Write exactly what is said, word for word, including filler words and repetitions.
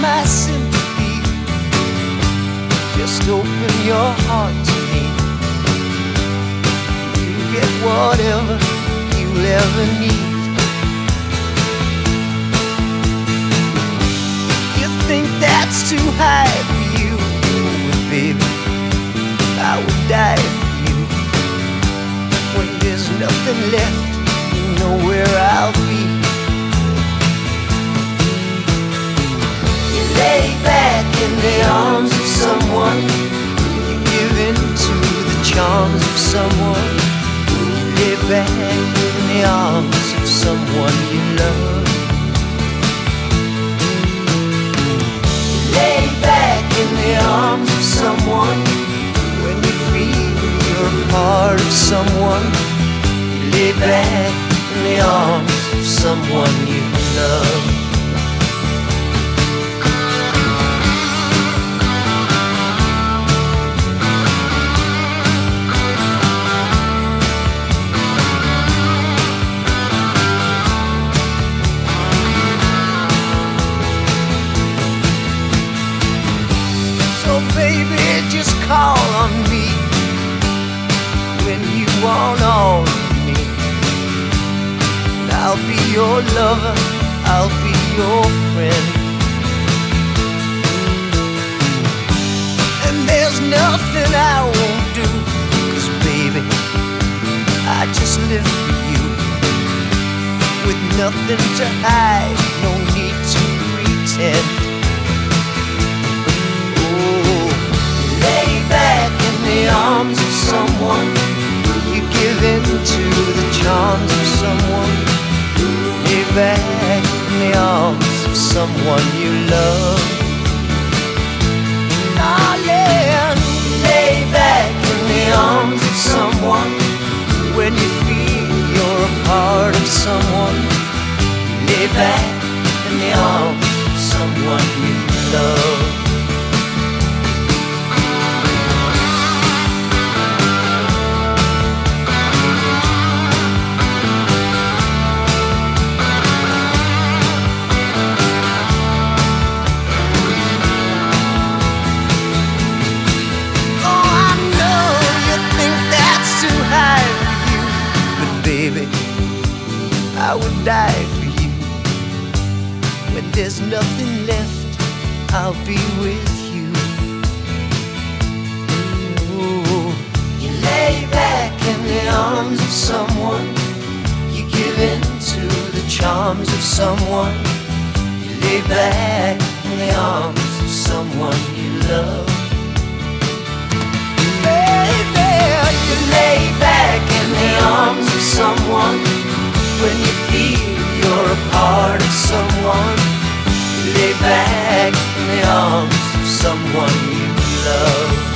my sympathy. Just open your heart to me. You get whatever you'll ever need. You think that's too high for you, but baby, I would die for you. When there's nothing left, you know where I'll be. You lay back in the arms of someone. You give in to the charms of someone. You lay back in the arms of someone you love. You lay back in the arms of someone. When you feel you're a part of someone, you lay back in the arms of someone you love. So baby, just call on me when you want all of me. I'll be your lover, I'll be your friend. And there's nothing I won't do, 'cause baby, I just live for you. With nothing to hide, no need to pretend. Oh, lay back in the arms of someone. You give in to the charms of someone. Lay back in the arms of someone you love. Darling, lay back in the arms of someone. When you feel you're a part of someone, lay back in the arms of someone you love. Baby, I would die for you. When there's nothing left, I'll be with you. Ooh. You lay back in the arms of someone. You give in to the charms of someone. You lay back in the arms of someone you love. Baby, you lay back in the arms of someone. When you feel you're a part of someone, you lay back in the arms of someone you love.